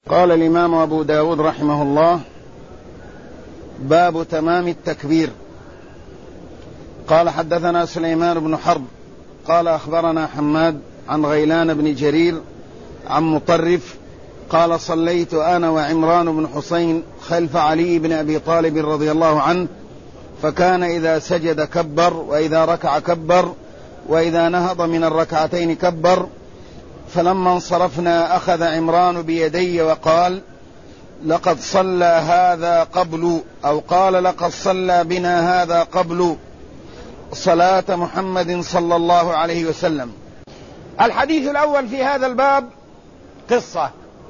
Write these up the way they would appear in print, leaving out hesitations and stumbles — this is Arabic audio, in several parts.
قال الإمام أبو داود رحمه الله: باب تمام التكبير. قال: حدثنا سليمان بن حرب قال: أخبرنا حماد عن غيلان بن جرير عن مطرف قال: صليت أنا وعمران بن حسين خلف علي بن أبي طالب رضي الله عنه، فكان إذا سجد كبر، وإذا ركع كبر، وإذا نهض من الركعتين كبر. فلما انصرفنا أخذ عمران بيدي وقال: لقد صلى هذا قبل، أو قال: لقد صلى بنا هذا قبل صلاة محمد صلى الله عليه وسلم. الحديث الأول في هذا الباب قصة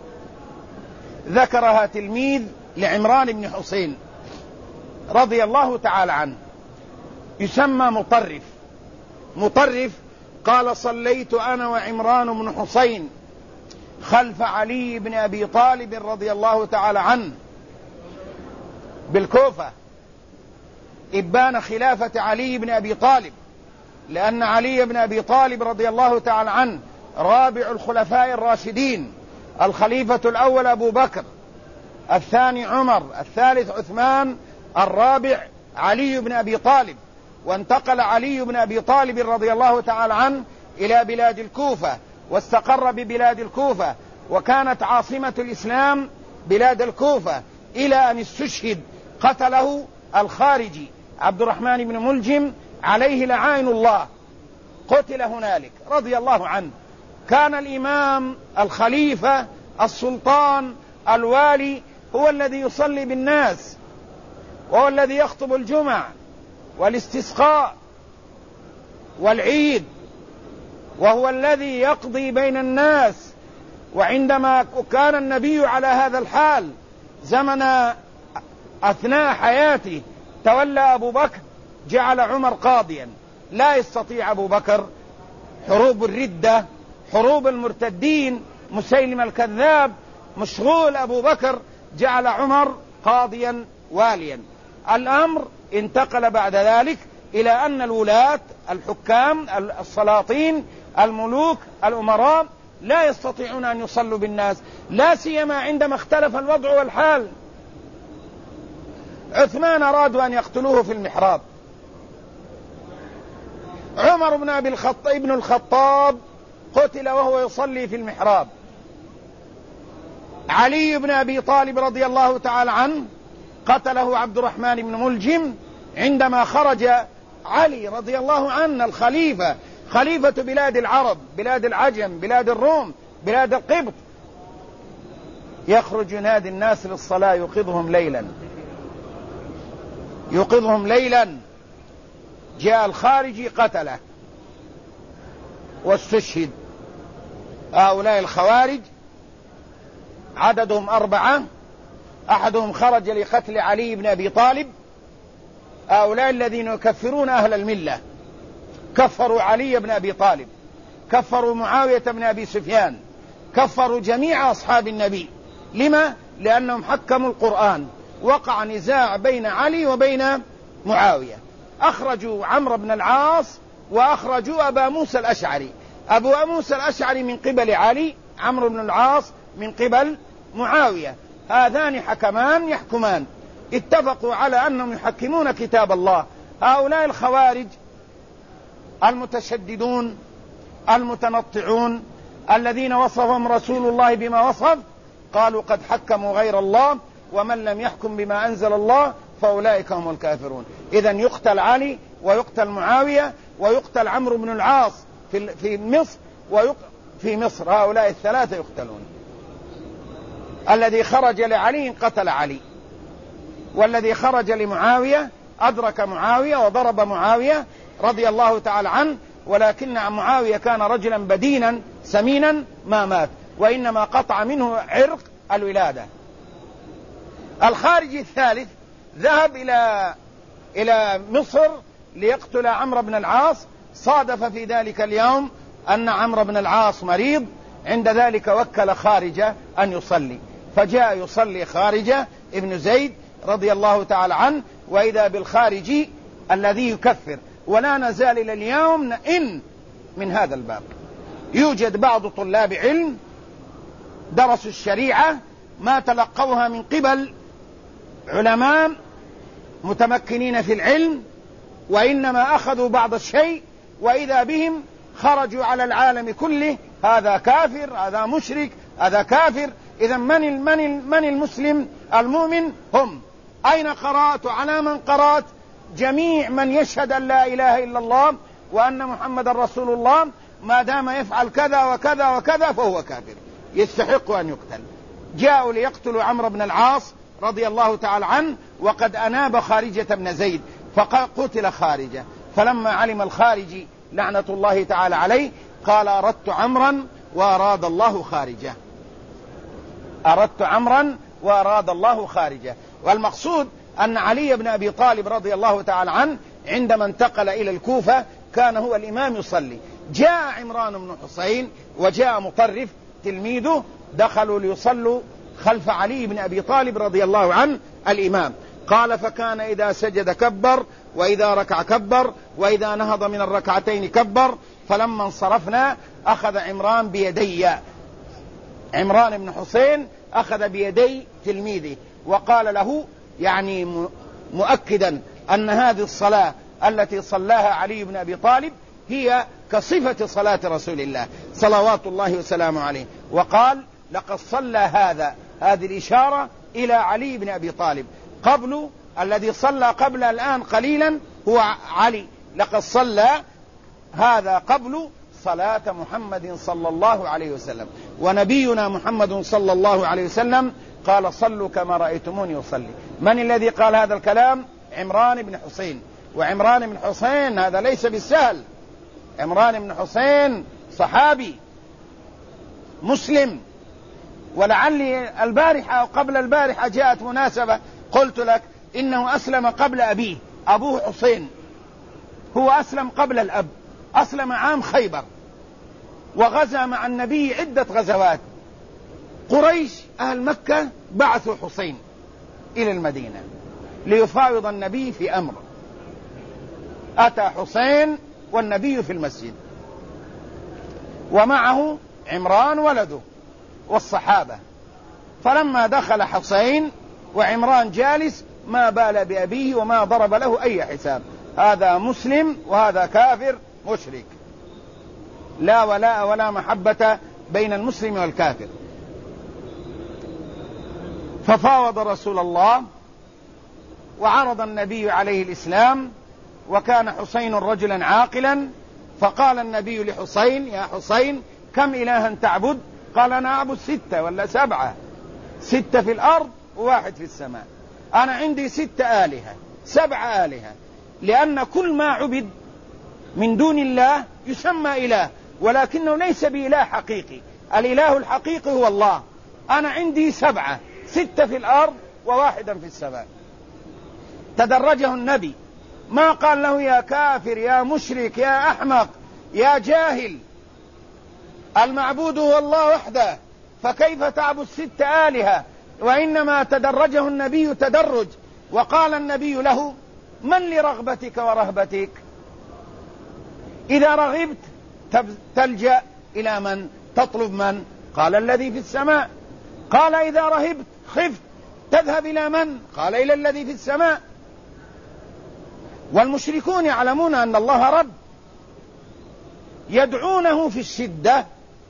ذكرها تلميذ لعمران بن حسين رضي الله تعالى عنه، يسمى مطرف. قال: صليت أنا وعمران بن حسين خلف علي بن أبي طالب رضي الله تعالى عنه بالكوفة، إبان خلافة علي بن أبي طالب، لأن علي بن أبي طالب رضي الله تعالى عنه رابع الخلفاء الراشدين، الخليفة الأول أبو بكر، الثاني عمر، الثالث عثمان، الرابع علي بن أبي طالب. وانتقل علي بن أبي طالب رضي الله تعالى عنه إلى بلاد الكوفة، واستقر ببلاد الكوفة، وكانت عاصمة الإسلام بلاد الكوفة، إلى أن استشهد قتله الخارجي عبد الرحمن بن ملجم عليه لعائن الله، قتل هنالك رضي الله عنه. كان الإمام الخليفة السلطان الوالي هو الذي يصلي بالناس، وهو الذي يخطب الجمع والاستسقاء والعيد، وهو الذي يقضي بين الناس. وعندما كان النبي على هذا الحال زمن أثناء حياته تولى أبو بكر، جعل عمر قاضيا. لا يستطيع أبو بكر حروب الردة، حروب المرتدين، مسيلم الكذاب، مشغول أبو بكر، جعل عمر قاضيا واليا. الأمر انتقل بعد ذلك إلى أن الولاة الحكام السلاطين الملوك الأمراء لا يستطيعون أن يصلوا بالناس، لا سيما عندما اختلف الوضع والحال. عثمان أرادوا أن يقتلوه في المحراب، عمر بن الخطاب قتل وهو يصلي في المحراب، علي بن أبي طالب رضي الله تعالى عنه قتله عبد الرحمن بن ملجم عندما خرج علي رضي الله عنه الخليفة، خليفة بلاد العرب، بلاد العجم، بلاد الروم، بلاد القبط، يخرج ينادي الناس للصلاة يوقظهم ليلا. جاء الخارجي قتله واستشهد. هؤلاء الخوارج عددهم 4، أحدهم خرج لقتل علي بن أبي طالب. هؤلاء الذين يكفرون أهل الملة، كفروا علي بن أبي طالب، كفروا معاوية بن أبي سفيان، كفروا جميع أصحاب النبي. لما؟ لأنهم حكموا القرآن. وقع نزاع بين علي وبين معاوية، أخرجوا عمرو بن العاص وأخرجوا أبا موسى الأشعري. أبو موسى الأشعري من قبل علي، عمرو بن العاص من قبل معاوية. هذان حكمان يحكمان، اتفقوا على أنهم يحكمون كتاب الله. هؤلاء الخوارج المتشددون المتنطعون الذين وصفهم رسول الله بما وصف، قالوا قد حكموا غير الله، ومن لم يحكم بما أنزل الله فأولئك هم الكافرون. إذن يقتل علي، ويقتل معاوية، ويقتل عمرو بن العاص في مصر، في مصر هؤلاء الثلاثة يقتلون. الذي خرج لعلي قتل علي، والذي خرج لمعاوية أدرك معاوية وضرب معاوية رضي الله تعالى عنه، ولكن معاوية كان رجلا بدينا سمينا ما مات، وإنما قطع منه عرق الولادة. الخارجي الثالث ذهب إلى مصر ليقتل عمرو بن العاص. صادف في ذلك اليوم أن عمرو بن العاص مريض، عند ذلك وكل خارجة أن يصلي، فجاء يصلي خارجة ابن زيد رضي الله تعالى عنه، وإذا بالخارجي الذي يكفر. ولا نزال إلى اليوم إن من هذا الباب. يوجد بعض طلاب علم درسوا الشريعة ما تلقوها من قبل علماء متمكنين في العلم، وإنما أخذوا بعض الشيء وإذا بهم خرجوا على العالم كله: هذا كافر، هذا مشرك، هذا كافر. إذا من المسلم المؤمن؟ هم. أين قرأت؟ على من قرأت؟ جميع من يشهد أن لا إله إلا الله وأن محمد رسول الله ما دام يفعل كذا وكذا وكذا فهو كافر يستحق أن يقتل. جاءوا ليقتلوا عمرو بن العاص رضي الله تعالى عنه وقد أناب خارجة بن زيد فقتل خارجة. فلما علم الخارجي لعنة الله تعالى عليه قال: أردت عمرا وأراد الله خارجة، أردت عمرا وأراد الله خارجة. والمقصود أن علي بن أبي طالب رضي الله تعالى عنه عندما انتقل إلى الكوفة كان هو الإمام يصلي. جاء عمران بن حسين وجاء مطرف تلميذه، دخلوا ليصلوا خلف علي بن أبي طالب رضي الله عنه الإمام. قال: فكان إذا سجد كبر، وإذا ركع كبر، وإذا نهض من الركعتين كبر. فلما انصرفنا أخذ عمران بيدي، عمران بن حسين أخذ بيدي تلميذه وقال له، يعني مؤكدا أن هذه الصلاة التي صلاها علي بن أبي طالب هي كصفة صلاة رسول الله صلوات الله وسلامه عليه. وقال: لقد صلى هذه الإشارة إلى علي بن أبي طالب. قبل الذي صلى قبل الآن قليلا هو علي، لقد صلى هذا قبل صلاة محمد صلى الله عليه وسلم. ونبينا محمد صلى الله عليه وسلم قال: صلوا كما رأيتموني أصلي. من الذي قال هذا الكلام؟ عمران بن حسين. وعمران بن حسين هذا ليس بالسهل. عمران بن حسين صحابي مسلم. ولعلي البارحة أو قبل البارحة جاءت مناسبة قلت لك إنه أسلم قبل أبيه، أبوه حسين، هو أسلم قبل الأب، أسلم عام خيبر وغزا مع النبي عدة غزوات. قريش أهل مكة بعثوا حسين إلى المدينة ليفاوض النبي في أمر. أتى حسين والنبي في المسجد ومعه عمران ولده والصحابة. فلما دخل حسين وعمران جالس ما بال بأبيه وما ضرب له أي حساب، هذا مسلم وهذا كافر مشرك، لا ولاء ولا محبة بين المسلم والكافر. ففاوض رسول الله وعرض النبي عليه الإسلام، وكان حسين رجلا عاقلا. فقال النبي لحسين: يا حسين كم إلها تعبد؟ قال: أنا أعبد 6 ولا 7، 6 في الأرض و1 في السماء. أنا عندي 6 آلهة 7 آلهة، لأن كل ما عبد من دون الله يسمى إله، ولكنه ليس بإله حقيقي. الإله الحقيقي هو الله. أنا عندي 7، 6 في الأرض و1 في السماء. تدرجه النبي، ما قال له يا كافر يا مشرك يا أحمق يا جاهل، المعبود هو الله وحده، فكيف تعبد 6 آلهة؟ وإنما تدرجه النبي تدرج، وقال النبي له: من لرغبتك ورهبتك؟ إذا رغبت تلجأ إلى من؟ تطلب من؟ قال: الذي في السماء. قال: إذا رهبت خفت تذهب إلى من؟ قال: إلى الذي في السماء. والمشركون يعلمون أن الله رب، يدعونه في الشدة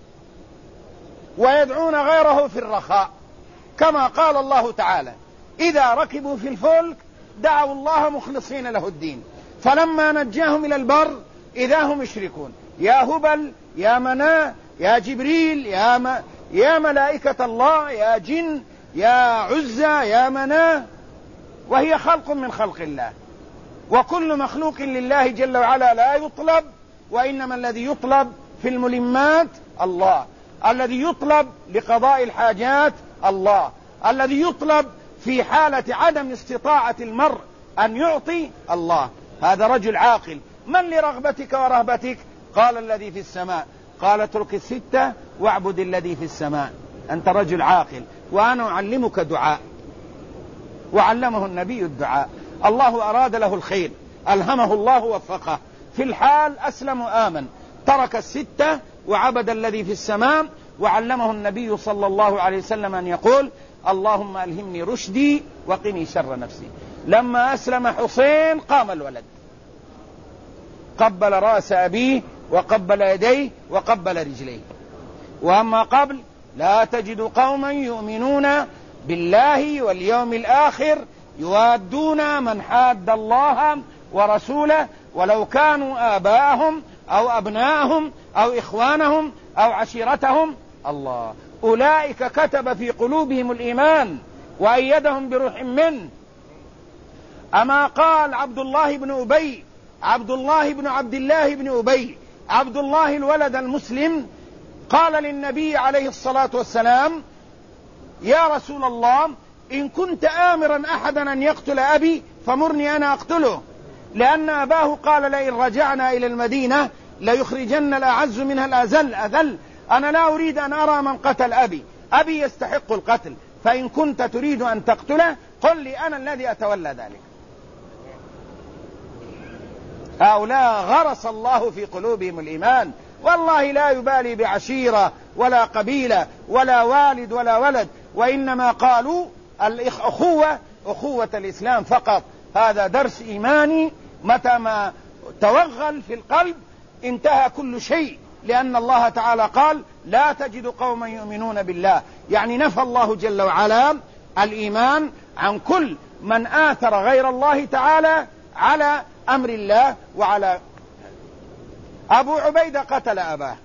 ويدعون غيره في الرخاء، كما قال الله تعالى: إذا ركبوا في الفلك دعوا الله مخلصين له الدين، فلما نجاهم إلى البر إذا هم يشركون. يا هبل يا مناة يا جبريل يا ملائكة الله يا جن يا عزى يا مناة، وهي خلق من خلق الله، وكل مخلوق لله جل وعلا لا يطلب، وإنما الذي يطلب في الملمات الله، الذي يطلب لقضاء الحاجات الله، الذي يطلب في حالة عدم استطاعة المرء أن يعطي الله. هذا رجل عاقل. من لرغبتك ورهبتك؟ قال: الذي في السماء. قال: اترك 6 واعبد الذي في السماء. أنت رجل عاقل، وأنا أعلمك دعاء. وعلمه النبي الدعاء. الله أراد له الخير، ألهمه الله ووفقه. في الحال أسلم وآمن، ترك 6 وعبد الذي في السماء، وعلمه النبي صلى الله عليه وسلم أن يقول: اللهم ألهمني رشدي وقني شر نفسي. لما أسلم حسين قام الولد، قبل رأس أبيه وقبل يديه وقبل رجليه. وأما قبل: لا تجد قوما يؤمنون بالله واليوم الآخر يوادون من حاد الله ورسوله ولو كانوا آباءهم أو أبناءهم أو إخوانهم أو عشيرتهم. الله، أولئك كتب في قلوبهم الإيمان وأيدهم بروح منه. أما قال عبد الله بن أبي، عبد الله بن عبد الله بن أبي، عبد الله الولد المسلم، قال للنبي عليه الصلاة والسلام: يا رسول الله، إن كنت آمرا أحدا أن يقتل أبي فمرني أنا أقتله، لأن أباه قال: لئن رجعنا إلى المدينة ليخرجن الأعز منها الأذل. أنا لا أريد أن أرى من قتل أبي، أبي يستحق القتل، فإن كنت تريد أن تقتله قل لي، أنا الذي أتولى ذلك. هؤلاء غرس الله في قلوبهم الإيمان، والله لا يبالي بعشيرة ولا قبيلة ولا والد ولا ولد، وإنما قالوا الأخوة أخوة الإسلام فقط. هذا درس إيماني، متى ما توغل في القلب انتهى كل شيء، لأن الله تعالى قال: لا تجد قوما يؤمنون بالله، يعني نفى الله جل وعلا الإيمان عن كل من آثر غير الله تعالى على أمر الله وعلى. أبو عبيدة قتل أباه،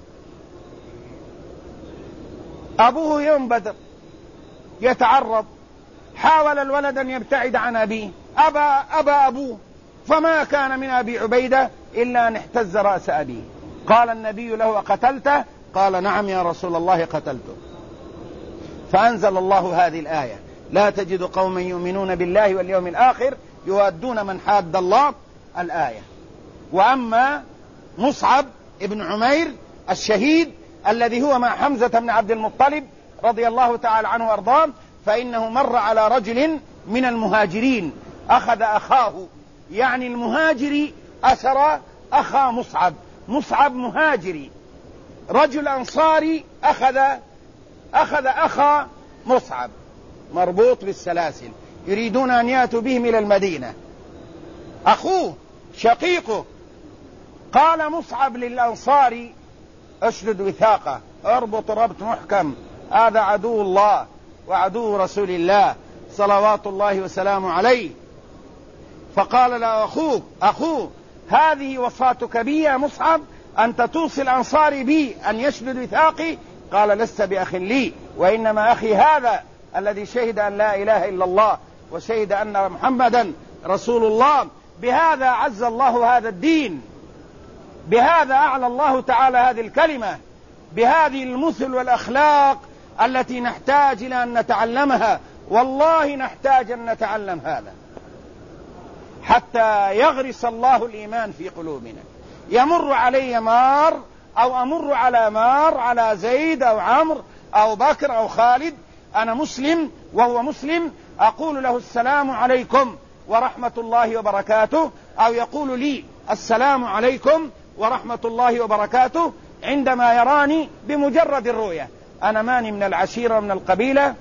أبوه يوم بدر يتعرض، حاول الولد أن يبتعد عن أبيه، أبى أبوه، فما كان من أبي عبيدة إلا أن اهتز رأس أبيه. قال النبي له: أقتلته؟ قال: نعم يا رسول الله قتلته. فأنزل الله هذه الآية: لا تجد قوما يؤمنون بالله واليوم الآخر يوادون من حاد الله، الآية. وأما مصعب ابن عمير الشهيد الذي هو مع حمزة بن عبد المطلب رضي الله تعالى عنه وارضاه، فإنه مر على رجل من المهاجرين أخذ أخاه، يعني المهاجري أسر أخا مصعب مهاجري، رجل أنصاري أخذ أخا مصعب مربوط بالسلاسل، يريدون أن يأتوا بهم إلى المدينة، أخوه شقيقه. قال مصعب للأنصاري: اشدد وثاقه، اربط ربط محكم، هذا عدو الله وعدو رسول الله صلوات الله وسلامه عليه. فقال له أخوه: هذه وصاتك بي يا مصعب، أنت توصي الأنصاري بي أن يشدد وثاقي؟ قال: لست بأخ لي، وإنما أخي هذا الذي شهد أن لا إله إلا الله وشهد أن محمدا رسول الله. بهذا عز الله هذا الدين، بهذا أعلى الله تعالى هذه الكلمة، بهذه المثل والأخلاق التي نحتاج إلى أن نتعلمها. والله نحتاج أن نتعلم هذا حتى يغرس الله الإيمان في قلوبنا. يمر علي مار أو أمر على مار، على زيد أو عمرو أو بكر أو خالد، أنا مسلم وهو مسلم، أقول له: السلام عليكم ورحمة الله وبركاته، أو يقول لي: السلام عليكم ورحمة الله وبركاته، عندما يراني بمجرد الرؤية. أنا ماني من العشيرة من القبيلة،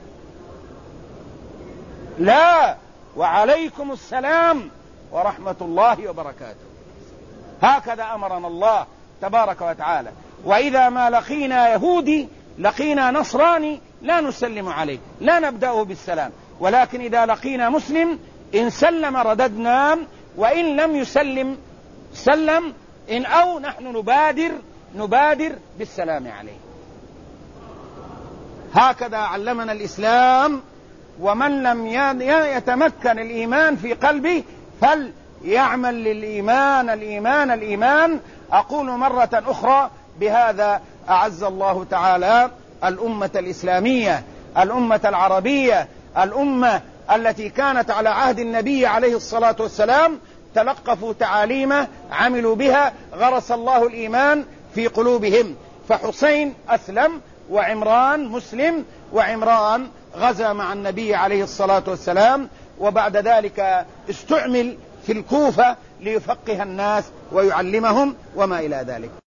لا، وعليكم السلام ورحمة الله وبركاته. هكذا أمرنا الله تبارك وتعالى. وإذا ما لقينا يهودي لقينا نصراني لا نسلم عليه، لا نبدأه بالسلام، ولكن إذا لقينا مسلم إن سلم رددنا، وإن لم يسلم سلم، إن أو نحن نبادر بالسلام عليه. هكذا علمنا الإسلام. ومن لم يتمكن الإيمان في قلبه فليعمل للإيمان الإيمان. أقول مرة أخرى: بهذا أعز الله تعالى الأمة الإسلامية، الأمة العربية، الأمة التي كانت على عهد النبي عليه الصلاة والسلام، تلقفوا تعاليمه، عملوا بها، غرس الله الإيمان في قلوبهم. فحسين أسلم، وعمران مسلم، وعمران غزا مع النبي عليه الصلاة والسلام، وبعد ذلك استعمل في الكوفة ليفقه الناس ويعلمهم وما إلى ذلك.